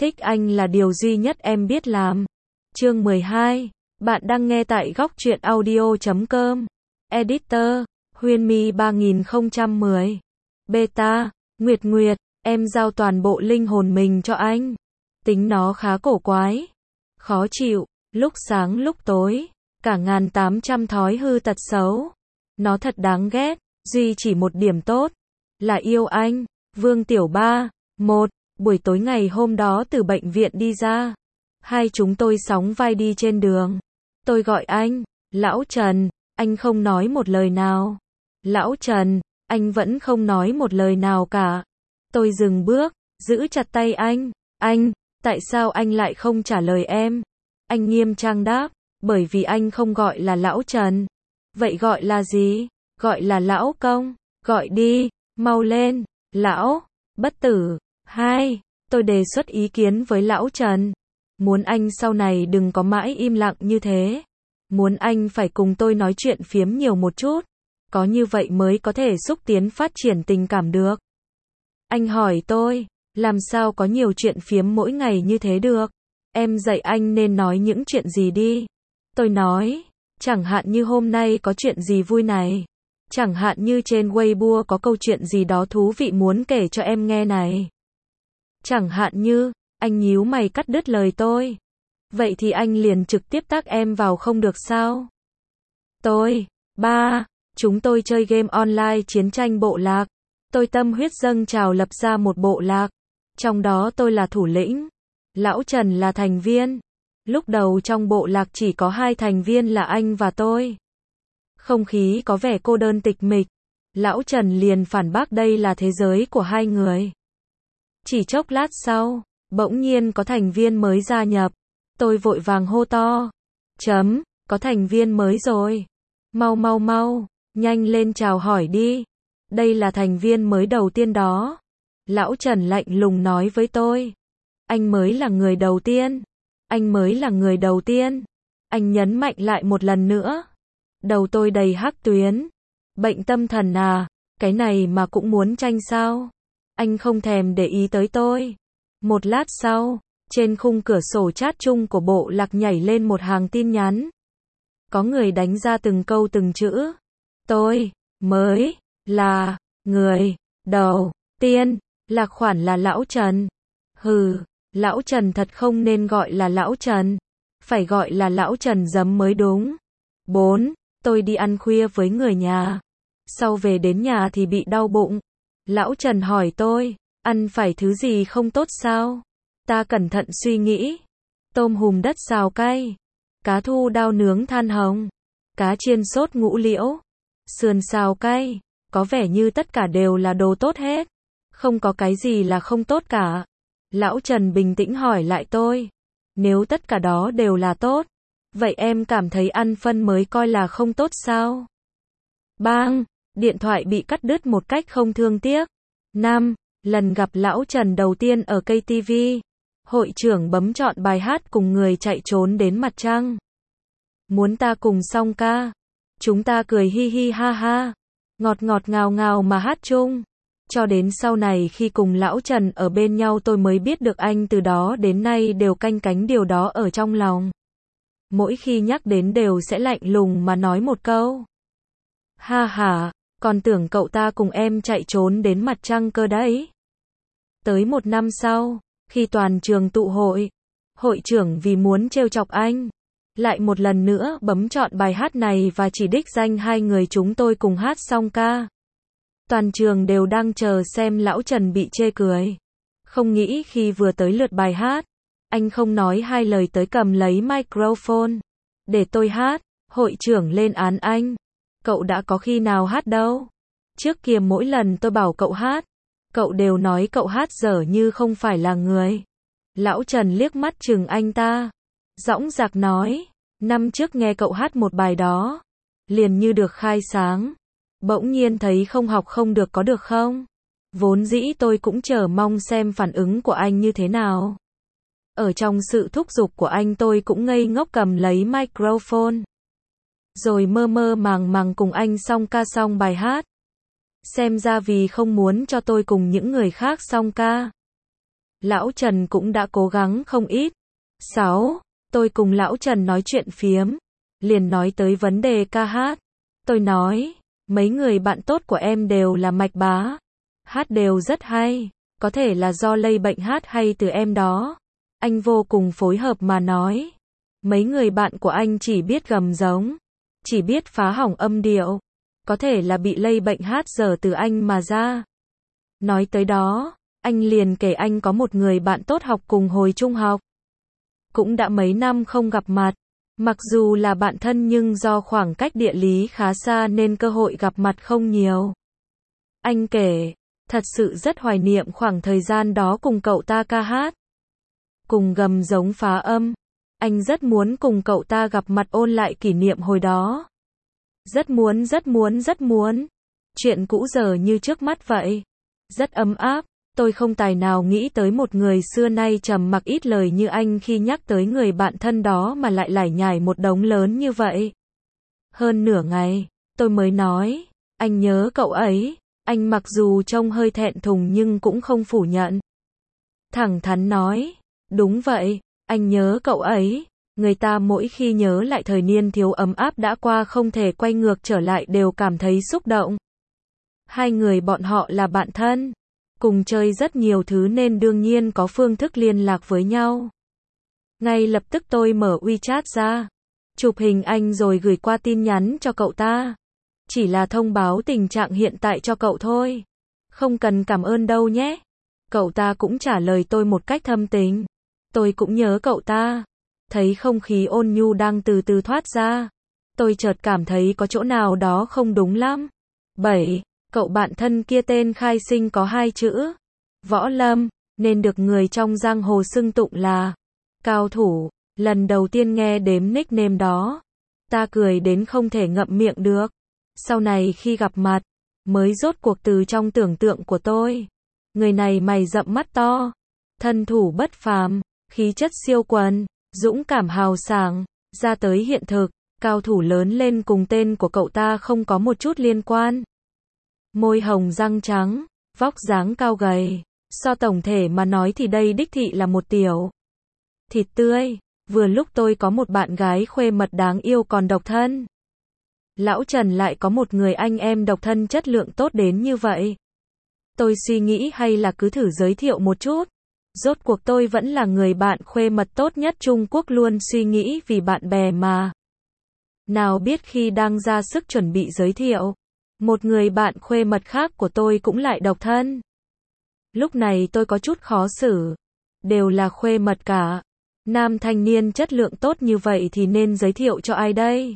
Thích anh là điều duy nhất em biết làm. Chương 12. Bạn đang nghe tại góc truyện audio.com. Editor, Huyên My 3010. Beta, Nguyệt Nguyệt, em giao toàn bộ linh hồn mình cho anh. Tính nó khá cổ quái, khó chịu, lúc sáng lúc tối, cả 1800 thói hư tật xấu. Nó thật đáng ghét, duy chỉ một điểm tốt, là yêu anh. Vương Tiểu Ba. Buổi tối ngày hôm đó từ bệnh viện đi ra, hai chúng tôi sóng vai đi trên đường. Tôi gọi anh, Lão Trần, anh không nói một lời nào. Lão Trần, anh vẫn không nói một lời nào cả. Tôi dừng bước, giữ chặt tay anh, tại sao anh lại không trả lời em? Anh nghiêm trang đáp, bởi vì anh không gọi là Lão Trần. Vậy gọi là gì? Gọi là Lão Công, gọi đi, mau lên, Lão, Bất Tử. Tôi đề xuất ý kiến với Lão Trần. Muốn anh sau này đừng có mãi im lặng như thế. Muốn anh phải cùng tôi nói chuyện phiếm nhiều một chút. Có như vậy mới có thể xúc tiến phát triển tình cảm được. Anh hỏi tôi, làm sao có nhiều chuyện phiếm mỗi ngày như thế được? Em dạy anh nên nói những chuyện gì đi. Tôi nói, chẳng hạn như hôm nay có chuyện gì vui này. Chẳng hạn như trên Weibo có câu chuyện gì đó thú vị muốn kể cho em nghe này. Chẳng hạn như, anh nhíu mày cắt đứt lời tôi. Vậy thì anh liền trực tiếp tag em vào không được sao? Chúng tôi chơi game online chiến tranh bộ lạc. Tôi tâm huyết dâng trào lập ra một bộ lạc. Trong đó tôi là thủ lĩnh. Lão Trần là thành viên. Lúc đầu trong bộ lạc chỉ có 2 thành viên là anh và tôi. Không khí có vẻ cô đơn tịch mịch. Lão Trần liền phản bác đây là thế giới của 2 người. Chỉ chốc lát sau, bỗng nhiên có thành viên mới gia nhập. Tôi vội vàng hô to. Có thành viên mới rồi. Mau, nhanh lên chào hỏi đi. Đây là thành viên mới đầu tiên đó. Lão Trần lạnh lùng nói với tôi. Anh mới là người đầu tiên. Anh nhấn mạnh lại một lần nữa. Đầu tôi đầy hắc tuyến. Bệnh tâm thần à, cái này mà cũng muốn tranh sao? Anh không thèm để ý tới tôi. Một lát sau, trên khung cửa sổ chat chung của bộ lạc nhảy lên một hàng tin nhắn. Có người đánh ra từng câu từng chữ. Tôi mới là người đầu tiên, lạc khoản là Lão Trần. Lão Trần thật không nên gọi là Lão Trần. Phải gọi là Lão Trần giấm mới đúng. Tôi đi ăn khuya với người nhà. Sau về đến nhà thì bị đau bụng. Lão Trần hỏi tôi, ăn phải thứ gì không tốt sao? Ta cẩn thận suy nghĩ. Tôm hùm đất xào cay, cá thu đao nướng than hồng, cá chiên sốt ngũ liễu, sườn xào cay, có vẻ như tất cả đều là đồ tốt hết. Không có cái gì là không tốt cả. Lão Trần bình tĩnh hỏi lại tôi, nếu tất cả đó đều là tốt, vậy em cảm thấy ăn phân mới coi là không tốt sao? Bang! Điện thoại bị cắt đứt một cách không thương tiếc. Lần gặp Lão Trần đầu tiên ở KTV. Hội trưởng bấm chọn bài hát cùng người chạy trốn đến mặt trăng. Muốn ta cùng song ca. Chúng ta cười hi hi ha ha. Ngọt ngọt ngào ngào mà hát chung. Cho đến sau này khi cùng Lão Trần ở bên nhau tôi mới biết được anh từ đó đến nay đều canh cánh điều đó ở trong lòng. Mỗi khi nhắc đến đều sẽ lạnh lùng mà nói một câu. Ha ha, còn tưởng cậu ta cùng em chạy trốn đến mặt trăng cơ đấy. Tới 1 năm sau, khi toàn trường tụ hội, hội trưởng vì muốn trêu chọc anh, lại một lần nữa bấm chọn bài hát này và chỉ đích danh 2 người chúng tôi cùng hát song ca. Toàn trường đều đang chờ xem Lão Trần bị chê cười. Không nghĩ khi vừa tới lượt bài hát, anh không nói 2 lời tới cầm lấy microphone. Để tôi hát, hội trưởng lên án anh. Cậu đã có khi nào hát đâu. Trước kia mỗi lần tôi bảo cậu hát, cậu đều nói cậu hát dở như không phải là người. Lão Trần liếc mắt chừng anh ta. Dõng dạc nói, năm trước nghe cậu hát một bài đó, liền như được khai sáng. Bỗng nhiên thấy không học không được có được không? Vốn dĩ tôi cũng chờ mong xem phản ứng của anh như thế nào. Ở trong sự thúc giục của anh tôi cũng ngây ngốc cầm lấy microphone. Rồi mơ mơ màng màng cùng anh song ca song bài hát. Xem ra vì không muốn cho tôi cùng những người khác song ca. Lão Trần cũng đã cố gắng không ít. 6. Tôi cùng Lão Trần nói chuyện phiếm, liền nói tới vấn đề ca hát. Tôi nói, mấy người bạn tốt của em đều là mạch bá, hát đều rất hay, có thể là do lây bệnh hát hay từ em đó. Anh vô cùng phối hợp mà nói, mấy người bạn của anh chỉ biết gầm giống, chỉ biết phá hỏng âm điệu, có thể là bị lây bệnh hát dở từ anh mà ra. Nói tới đó, anh liền kể anh có một người bạn tốt học cùng hồi trung học. Cũng đã mấy năm không gặp mặt, mặc dù là bạn thân nhưng do khoảng cách địa lý khá xa nên cơ hội gặp mặt không nhiều. Anh kể, thật sự rất hoài niệm khoảng thời gian đó cùng cậu ta ca hát, cùng gầm giống phá âm. Anh rất muốn cùng cậu ta gặp mặt ôn lại kỷ niệm hồi đó. Rất muốn, rất muốn, rất muốn. Chuyện cũ giờ như trước mắt vậy. Rất ấm áp. Tôi không tài nào nghĩ tới một người xưa nay trầm mặc ít lời như anh khi nhắc tới người bạn thân đó mà lại lải nhải một đống lớn như vậy. Hơn nửa ngày, tôi mới nói, anh nhớ cậu ấy. Anh mặc dù trông hơi thẹn thùng nhưng cũng không phủ nhận. Thẳng thắn nói, đúng vậy, anh nhớ cậu ấy. Người ta mỗi khi nhớ lại thời niên thiếu ấm áp đã qua không thể quay ngược trở lại đều cảm thấy xúc động. Hai người bọn họ là bạn thân, cùng chơi rất nhiều thứ nên đương nhiên có phương thức liên lạc với nhau. Ngay lập tức tôi mở WeChat ra, chụp hình anh rồi gửi qua tin nhắn cho cậu ta. Chỉ là thông báo tình trạng hiện tại cho cậu thôi. Không cần cảm ơn đâu nhé. Cậu ta cũng trả lời tôi một cách thâm tình. Tôi cũng nhớ cậu ta. Thấy không khí ôn nhu đang từ từ thoát ra. Tôi chợt cảm thấy có chỗ nào đó không đúng lắm. 7. Cậu bạn thân kia tên khai sinh có 2 chữ. Võ Lâm, nên được người trong giang hồ xưng tụng là cao thủ. Lần đầu tiên nghe đếm nickname đó, ta cười đến không thể ngậm miệng được. Sau này khi gặp mặt, mới rốt cuộc từ trong tưởng tượng của tôi. Người này mày rậm mắt to, thân thủ bất phàm, khí chất siêu quần, dũng cảm hào sảng, ra tới hiện thực, cao thủ lớn lên cùng tên của cậu ta không có một chút liên quan. Môi hồng răng trắng, vóc dáng cao gầy, so tổng thể mà nói thì đây đích thị là một tiểu thịt tươi. Vừa lúc tôi có một bạn gái khuê mật đáng yêu còn độc thân. Lão Trần lại có một người anh em độc thân chất lượng tốt đến như vậy. Tôi suy nghĩ hay là cứ thử giới thiệu một chút. Rốt cuộc tôi vẫn là người bạn khuê mật tốt nhất Trung Quốc, luôn suy nghĩ vì bạn bè mà. Nào biết khi đang ra sức chuẩn bị giới thiệu, một người bạn khuê mật khác của tôi cũng lại độc thân. Lúc này tôi có chút khó xử. Đều là khuê mật cả. Nam thanh niên chất lượng tốt như vậy thì nên giới thiệu cho ai đây?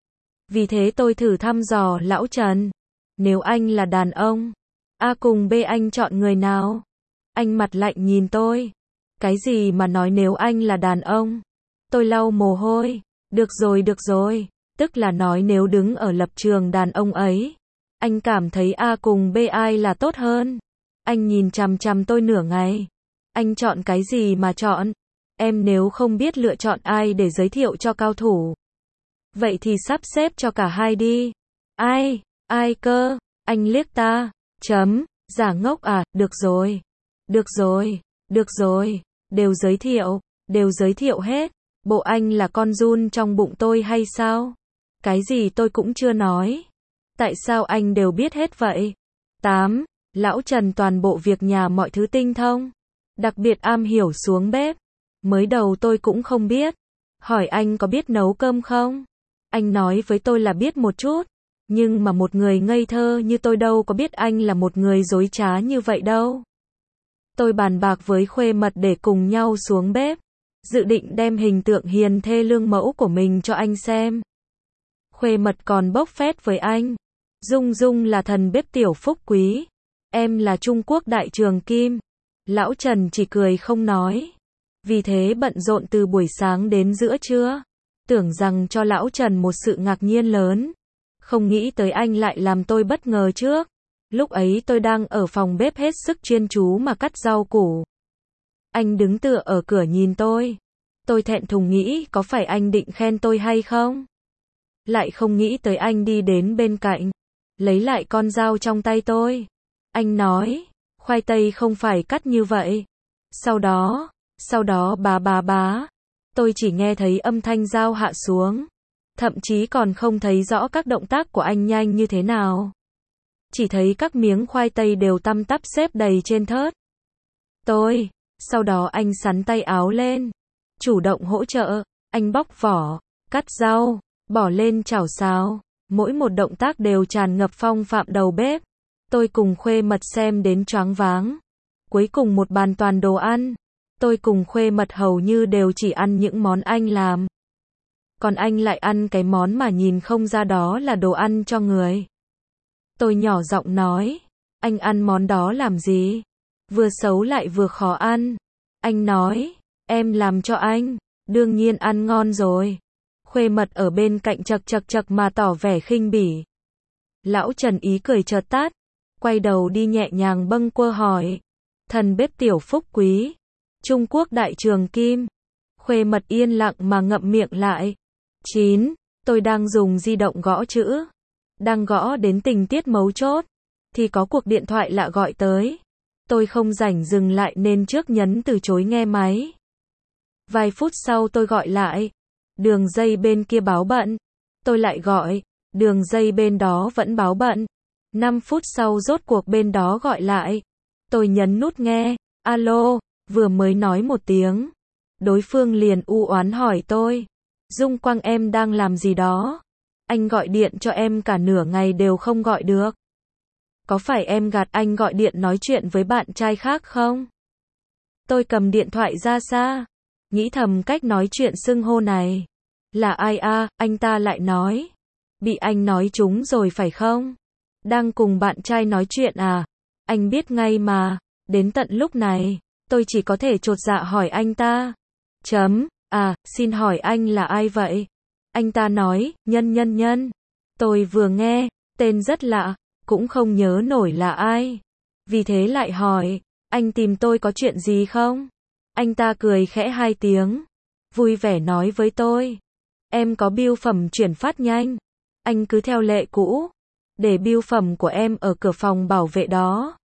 Vì thế tôi thử thăm dò Lão Trần. Nếu anh là đàn ông, A cùng B anh chọn người nào? Anh mặt lạnh nhìn tôi. Cái gì mà nói nếu anh là đàn ông? Tôi lau mồ hôi. Được rồi. Tức là nói nếu đứng ở lập trường đàn ông ấy, anh cảm thấy A cùng B ai là tốt hơn? Anh nhìn chằm chằm tôi nửa ngày. Anh chọn cái gì mà chọn? Em nếu không biết lựa chọn ai để giới thiệu cho cao thủ, vậy thì sắp xếp cho cả hai đi. Ai cơ? Anh liếc ta. Giả ngốc à? Được rồi. Đều giới thiệu hết. Bộ anh là con giun trong bụng tôi hay sao? Cái gì tôi cũng chưa nói. Tại sao anh đều biết hết vậy? 8. Lão Trần toàn bộ việc nhà mọi thứ tinh thông, đặc biệt am hiểu xuống bếp. Mới đầu tôi cũng không biết. Hỏi anh có biết nấu cơm không? Anh nói với tôi là biết một chút. Nhưng mà một người ngây thơ như tôi đâu có biết anh là một người dối trá như vậy đâu. Tôi bàn bạc với khuê mật để cùng nhau xuống bếp. Dự định đem hình tượng hiền thê lương mẫu của mình cho anh xem. Khuê mật còn bốc phét với anh. Dung là thần bếp tiểu phúc quý. Em là Trung Quốc đại trường kim. Lão Trần chỉ cười không nói. Vì thế bận rộn từ buổi sáng đến giữa trưa. Tưởng rằng cho Lão Trần một sự ngạc nhiên lớn. Không nghĩ tới anh lại làm tôi bất ngờ trước. Lúc ấy tôi đang ở phòng bếp hết sức chuyên chú mà cắt rau củ. Anh đứng tựa ở cửa nhìn tôi. Tôi thẹn thùng nghĩ có phải anh định khen tôi hay không? Lại không nghĩ tới anh đi đến bên cạnh, lấy lại con dao trong tay tôi. Anh nói, khoai tây không phải cắt như vậy. Sau đó bá. Tôi chỉ nghe thấy âm thanh dao hạ xuống. Thậm chí còn không thấy rõ các động tác của anh nhanh như thế nào. Chỉ thấy các miếng khoai tây đều tăm tắp xếp đầy trên thớt. Sau đó anh xắn tay áo lên. Chủ động hỗ trợ. Anh bóc vỏ, cắt rau, bỏ lên chảo xào. Mỗi một động tác đều tràn ngập phong phạm đầu bếp. Tôi cùng Khuê Mật xem đến choáng váng. Cuối cùng một bàn toàn đồ ăn. Tôi cùng Khuê Mật hầu như đều chỉ ăn những món anh làm. Còn anh lại ăn cái món mà nhìn không ra đó là đồ ăn cho người. Tôi nhỏ giọng nói, anh ăn món đó làm gì? Vừa xấu lại vừa khó ăn. Anh nói, em làm cho anh, đương nhiên ăn ngon rồi. Khuê Mật ở bên cạnh chậc mà tỏ vẻ khinh bỉ. Lão Trần ý cười chợt tắt, quay đầu đi nhẹ nhàng bâng quơ hỏi, thần bếp Tiểu Phúc Quý, Trung Quốc Đại Trường Kim. Khuê Mật yên lặng mà ngậm miệng lại. 9. Tôi đang dùng di động gõ chữ. Đang gõ đến tình tiết mấu chốt, thì có cuộc điện thoại lạ gọi tới. Tôi không rảnh dừng lại nên trước nhấn từ chối nghe máy. Vài phút sau tôi gọi lại. Đường dây bên kia báo bận. Tôi lại gọi. Đường dây bên đó vẫn báo bận. 5 phút sau rốt cuộc bên đó gọi lại. Tôi nhấn nút nghe. Alo, vừa mới nói một tiếng. Đối phương liền u oán hỏi tôi. Dung Quang em đang làm gì đó? Anh gọi điện cho em cả nửa ngày đều không gọi được. Có phải em gạt anh gọi điện nói chuyện với bạn trai khác không? Tôi cầm điện thoại ra xa. Nghĩ thầm cách nói chuyện xưng hô này. Là ai a? Anh ta lại nói. Bị anh nói trúng rồi phải không? Đang cùng bạn trai nói chuyện à? Anh biết ngay mà. Đến tận lúc này, tôi chỉ có thể chột dạ hỏi anh ta. Xin hỏi anh là ai vậy? Anh ta nói, Nhân. Tôi vừa nghe, tên rất lạ, cũng không nhớ nổi là ai. Vì thế lại hỏi, anh tìm tôi có chuyện gì không? Anh ta cười khẽ 2 tiếng, vui vẻ nói với tôi. Em có bưu phẩm chuyển phát nhanh. Anh cứ theo lệ cũ, để bưu phẩm của em ở cửa phòng bảo vệ đó.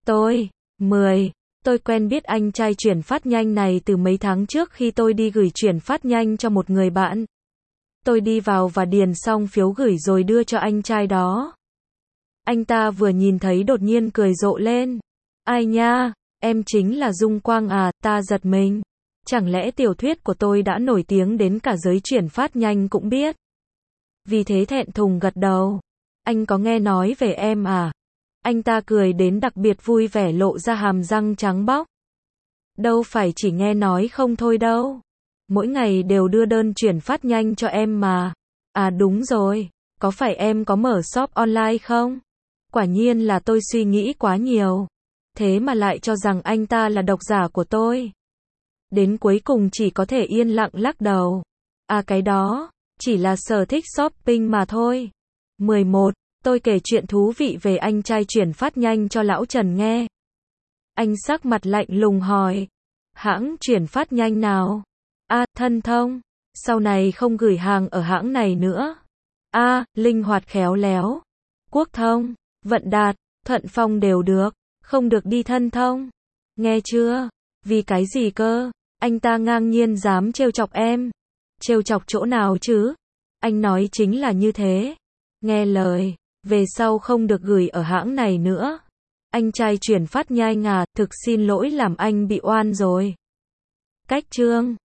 Tôi quen biết anh trai chuyển phát nhanh này từ mấy tháng trước khi tôi đi gửi chuyển phát nhanh cho một người bạn. Tôi đi vào và điền xong phiếu gửi rồi đưa cho anh trai đó. Anh ta vừa nhìn thấy đột nhiên cười rộ lên. Ai nha, em chính là Dung Quang à, ta giật mình. Chẳng lẽ tiểu thuyết của tôi đã nổi tiếng đến cả giới chuyển phát nhanh cũng biết. Vì thế thẹn thùng gật đầu. Anh có nghe nói về em à? Anh ta cười đến đặc biệt vui vẻ lộ ra hàm răng trắng bóc. Đâu phải chỉ nghe nói không thôi đâu. Mỗi ngày đều đưa đơn chuyển phát nhanh cho em mà. À đúng rồi, có phải em có mở shop online không? Quả nhiên là tôi suy nghĩ quá nhiều. Thế mà lại cho rằng anh ta là độc giả của tôi. Đến cuối cùng chỉ có thể yên lặng lắc đầu. À cái đó, chỉ là sở thích shopping mà thôi. 11. Tôi kể chuyện thú vị về anh trai chuyển phát nhanh cho lão Trần nghe. Anh sắc mặt lạnh lùng hỏi. Hãng chuyển phát nhanh nào? Thân thông. Sau này không gửi hàng ở hãng này nữa. Linh hoạt khéo léo. Quốc thông, Vận Đạt, Thuận Phong đều được. Không được đi Thân thông. Nghe chưa? Vì cái gì cơ? Anh ta ngang nhiên dám trêu chọc em. Trêu chọc chỗ nào chứ? Anh nói chính là như thế. Nghe lời. Về sau không được gửi ở hãng này nữa. Anh trai chuyển phát nhanh à, thực xin lỗi làm anh bị oan rồi. Cách chương